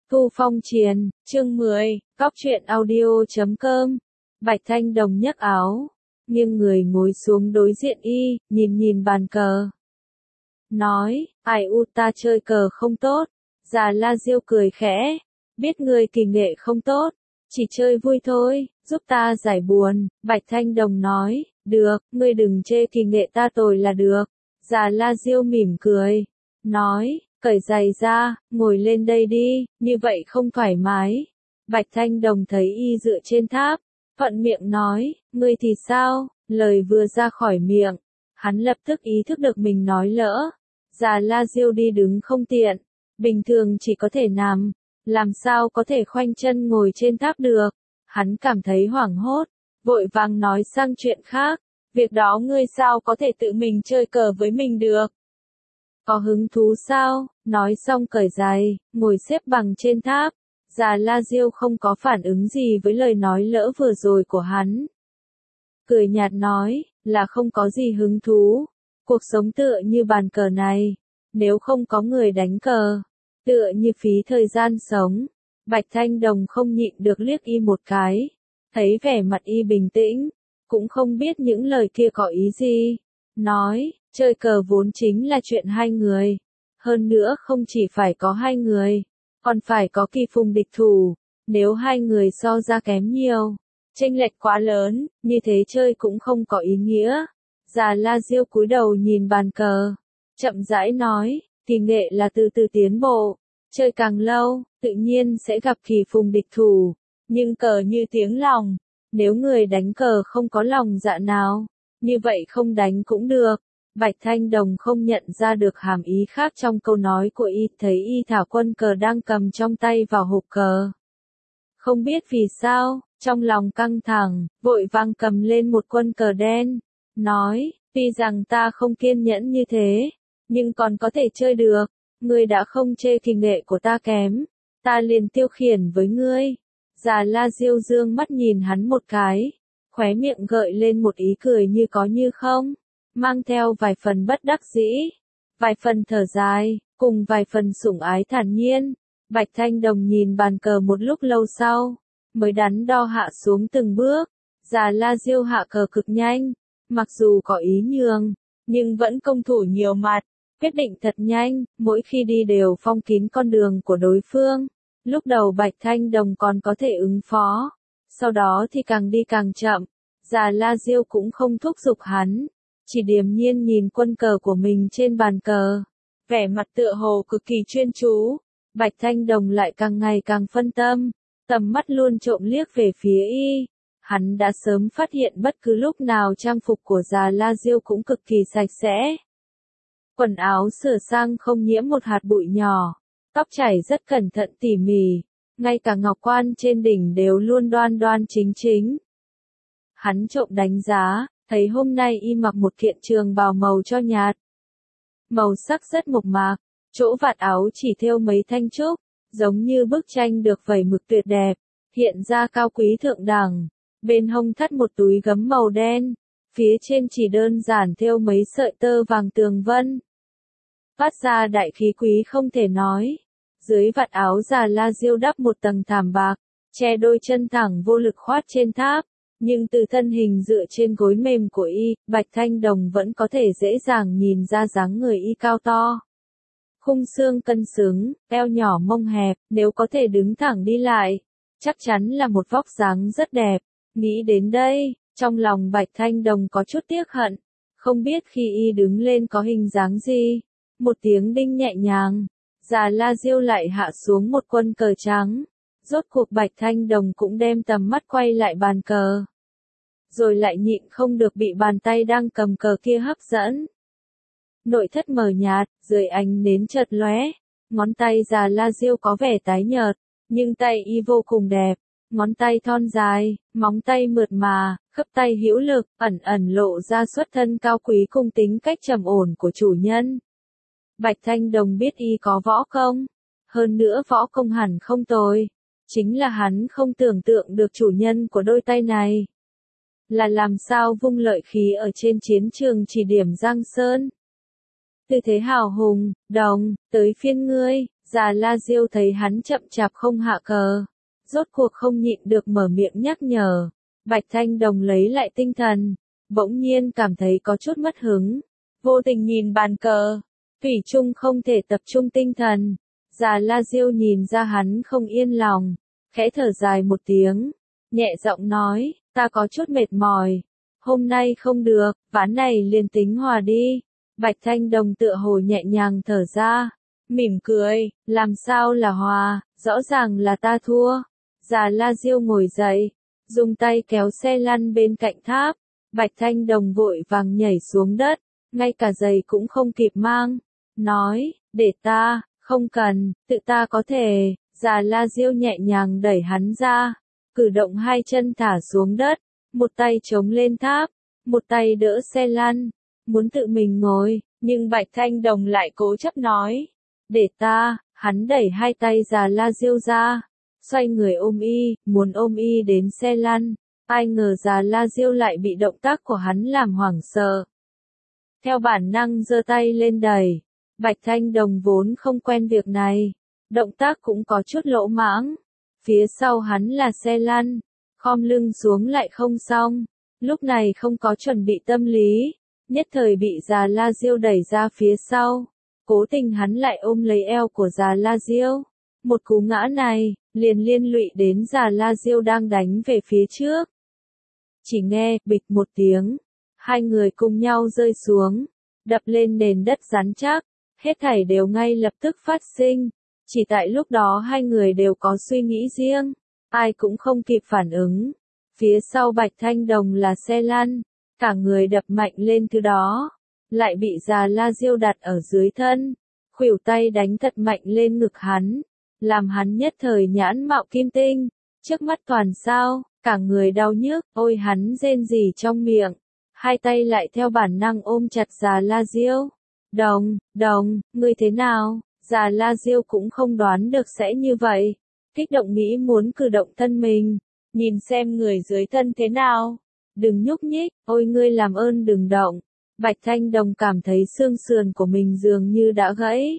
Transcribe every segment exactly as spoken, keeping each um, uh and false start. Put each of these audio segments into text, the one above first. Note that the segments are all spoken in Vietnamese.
Thu Phong Triền, chương mười, Góc truyện audio chấm com. Bạch Thanh Đồng nhấc áo, nghiêng người ngồi xuống đối diện y, nhìn nhìn bàn cờ. Nói, ai u ta chơi cờ không tốt. Già La Diêu cười khẽ, biết người kỳ nghệ không tốt, chỉ chơi vui thôi, giúp ta giải buồn. Bạch Thanh Đồng nói, được, ngươi đừng chê kỳ nghệ ta tồi là được. Già La Diêu mỉm cười, nói, cởi giày ra, ngồi lên đây đi, như vậy không thoải mái. Bạch Thanh Đồng thấy y dựa trên tháp, thuận miệng nói, ngươi thì sao? Lời vừa ra khỏi miệng, hắn lập tức ý thức được mình nói lỡ. Già La Diêu đi đứng không tiện, bình thường chỉ có thể nằm, làm sao có thể khoanh chân ngồi trên tháp được. Hắn cảm thấy hoảng hốt, vội vàng nói sang chuyện khác, việc đó ngươi sao có thể tự mình chơi cờ với mình được? Có hứng thú sao? Nói xong cởi giày, ngồi xếp bằng trên tháp. Già La Diêu không có phản ứng gì với lời nói lỡ vừa rồi của hắn. Cười nhạt nói, là không có gì hứng thú. Cuộc sống tựa như bàn cờ này, nếu không có người đánh cờ, tựa như phí thời gian sống. Bạch Thanh Đồng không nhịn được liếc y một cái, thấy vẻ mặt y bình tĩnh, cũng không biết những lời kia có ý gì. Nói, chơi cờ vốn chính là chuyện hai người. Hơn nữa không chỉ phải có hai người, còn phải có kỳ phùng địch thủ. Nếu hai người so ra kém nhiều, chênh lệch quá lớn, như thế chơi cũng không có ý nghĩa. Già La Diêu cúi đầu nhìn bàn cờ, chậm rãi nói, kỳ nghệ là từ từ tiến bộ, chơi càng lâu, tự nhiên sẽ gặp kỳ phùng địch thủ. Nhưng cờ như tiếng lòng, nếu người đánh cờ không có lòng dạ nào, như vậy không đánh cũng được. Bạch Thanh Đồng không nhận ra được hàm ý khác trong câu nói của y, thấy y thả quân cờ đang cầm trong tay vào hộp cờ. Không biết vì sao, trong lòng căng thẳng, vội vàng cầm lên một quân cờ đen, nói, tuy rằng ta không kiên nhẫn như thế, nhưng còn có thể chơi được, ngươi đã không chê kỳ nghệ của ta kém, ta liền tiêu khiển với ngươi. Già La Diêu dương mắt nhìn hắn một cái, khóe miệng gợi lên một ý cười như có như không, mang theo vài phần bất đắc dĩ, vài phần thở dài, cùng vài phần sủng ái thản nhiên. Bạch Thanh Đồng nhìn bàn cờ một lúc lâu sau, mới đắn đo hạ xuống từng bước. Già La Diêu hạ cờ cực nhanh, mặc dù có ý nhường, nhưng vẫn công thủ nhiều mặt, quyết định thật nhanh, mỗi khi đi đều phong kín con đường của đối phương. Lúc đầu Bạch Thanh Đồng còn có thể ứng phó, sau đó thì càng đi càng chậm. Già La Diêu cũng không thúc giục hắn, chỉ điềm nhiên nhìn quân cờ của mình trên bàn cờ, vẻ mặt tựa hồ cực kỳ chuyên chú. Bạch Thanh Đồng lại càng ngày càng phân tâm, tầm mắt luôn trộm liếc về phía y. Hắn đã sớm phát hiện bất cứ lúc nào trang phục của Già La Diêu cũng cực kỳ sạch sẽ. Quần áo sửa sang không nhiễm một hạt bụi nhỏ, tóc chải rất cẩn thận tỉ mỉ, ngay cả ngọc quan trên đỉnh đều luôn đoan đoan chính chính. Hắn trộm đánh giá, thấy hôm nay y mặc một kiện trường bào màu cho nhạt. Màu sắc rất mộc mạc, chỗ vạt áo chỉ thêu mấy thanh trúc, giống như bức tranh được vẩy mực tuyệt đẹp, hiện ra cao quý thượng đẳng. Bên hông thắt một túi gấm màu đen, phía trên chỉ đơn giản thêu mấy sợi tơ vàng tường vân. Phát ra đại khí quý không thể nói. Dưới vạt áo Già La Diêu đắp một tầng thảm bạc, che đôi chân thẳng vô lực khoát trên tháp. Nhưng từ thân hình dựa trên gối mềm của y, Bạch Thanh Đồng vẫn có thể dễ dàng nhìn ra dáng người y cao to. Khung xương cân xứng, eo nhỏ mông hẹp, nếu có thể đứng thẳng đi lại, chắc chắn là một vóc dáng rất đẹp. Nghĩ đến đây, trong lòng Bạch Thanh Đồng có chút tiếc hận, không biết khi y đứng lên có hình dáng gì. Một tiếng đinh nhẹ nhàng, Già La Diêu lại hạ xuống một quân cờ trắng. Rốt cuộc Bạch Thanh Đồng cũng đem tầm mắt quay lại bàn cờ, rồi lại nhịn không được bị bàn tay đang cầm cờ kia hấp dẫn. Nội thất mờ nhạt, dưới ánh nến chợt lóe, ngón tay Già La Diêu có vẻ tái nhợt, nhưng tay y vô cùng đẹp, ngón tay thon dài, móng tay mượt mà, khớp tay hữu lực, ẩn ẩn lộ ra xuất thân cao quý cùng tính cách trầm ổn của chủ nhân. Bạch Thanh Đồng biết y có võ công, hơn nữa võ công hẳn không tồi. Chính là hắn không tưởng tượng được chủ nhân của đôi tay này là làm sao vung lợi khí ở trên chiến trường chỉ điểm Giang Sơn. Tư thế hào hùng, đồng, tới phiên ngươi. Già La Diêu thấy hắn chậm chạp không hạ cờ, rốt cuộc không nhịn được mở miệng nhắc nhở. Bạch Thanh Đồng lấy lại tinh thần, bỗng nhiên cảm thấy có chút mất hứng, vô tình nhìn bàn cờ, thủy chung không thể tập trung tinh thần. Già La Diêu nhìn ra hắn không yên lòng, khẽ thở dài một tiếng, nhẹ giọng nói, ta có chút mệt mỏi, hôm nay không được, ván này liền tính hòa đi. Bạch Thanh Đồng tựa hồ nhẹ nhàng thở ra, mỉm cười, làm sao là hòa, rõ ràng là ta thua. Già La Diêu ngồi dậy, dùng tay kéo xe lăn bên cạnh tháp, Bạch Thanh Đồng vội vàng nhảy xuống đất, ngay cả giày cũng không kịp mang, nói, để ta, không cần, tự ta có thể. Già La Diêu nhẹ nhàng đẩy hắn ra, cử động hai chân thả xuống đất, một tay chống lên tháp, một tay đỡ xe lăn, muốn tự mình ngồi, nhưng Bạch Thanh Đồng lại cố chấp nói, để ta. Hắn đẩy hai tay Già La Diêu ra, xoay người ôm y, muốn ôm y đến xe lăn, ai ngờ Già La Diêu lại bị động tác của hắn làm hoảng sợ. Theo bản năng giơ tay lên đẩy, Bạch Thanh Đồng vốn không quen việc này, động tác cũng có chút lỗ mãng, phía sau hắn là xe lăn, khom lưng xuống lại không xong, lúc này không có chuẩn bị tâm lý, nhất thời bị Già La Diêu đẩy ra phía sau, cố tình hắn lại ôm lấy eo của Già La Diêu, một cú ngã này, liền liên lụy đến Già La Diêu đang đánh về phía trước. Chỉ nghe, bịch một tiếng, hai người cùng nhau rơi xuống, đập lên nền đất rắn chắc, hết thảy đều ngay lập tức phát sinh, chỉ tại lúc đó hai người đều có suy nghĩ riêng, ai cũng không kịp phản ứng. Phía sau Bạch Thanh Đồng là xe lăn, cả người đập mạnh lên thứ đó, lại bị Già La Diêu đặt ở dưới thân, khuỷu tay đánh thật mạnh lên ngực hắn, làm hắn nhất thời nhãn mạo kim tinh, trước mắt toàn sao, cả người đau nhức, ôi hắn rên rỉ trong miệng, hai tay lại theo bản năng ôm chặt Già La Diêu. Đồng, đồng, ngươi thế nào? Già La Diêu cũng không đoán được sẽ như vậy, kích động nghĩ muốn cử động thân mình, nhìn xem người dưới thân thế nào. Đừng nhúc nhích, ôi ngươi làm ơn đừng động. Bạch Thanh Đồng cảm thấy xương sườn của mình dường như đã gãy.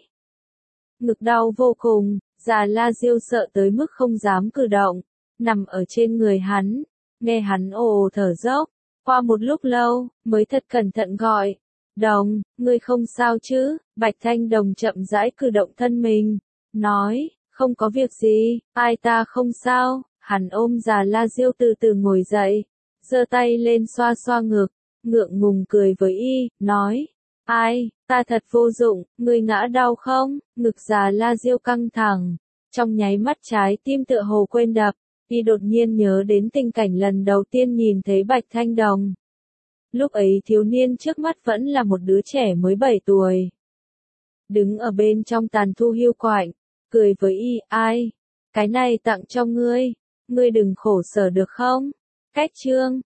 Ngực đau vô cùng, Già La Diêu sợ tới mức không dám cử động, nằm ở trên người hắn, nghe hắn ồ thở dốc, qua một lúc lâu, mới thật cẩn thận gọi, Đồng, ngươi không sao chứ? Bạch Thanh Đồng chậm rãi cử động thân mình, nói, không có việc gì, ai ta không sao. Hắn ôm Già La Diêu từ từ ngồi dậy, giơ tay lên xoa xoa ngực, ngượng ngùng cười với y, nói, ai, ta thật vô dụng, ngươi ngã đau không? Ngực Già La Diêu căng thẳng, trong nháy mắt trái tim tựa hồ quên đập, y đột nhiên nhớ đến tình cảnh lần đầu tiên nhìn thấy Bạch Thanh Đồng. Lúc ấy thiếu niên trước mắt vẫn là một đứa trẻ mới bảy tuổi. Đứng ở bên trong tàn thu hiu quạnh, cười với y, ai, cái này tặng cho ngươi, ngươi đừng khổ sở được không? Cách chương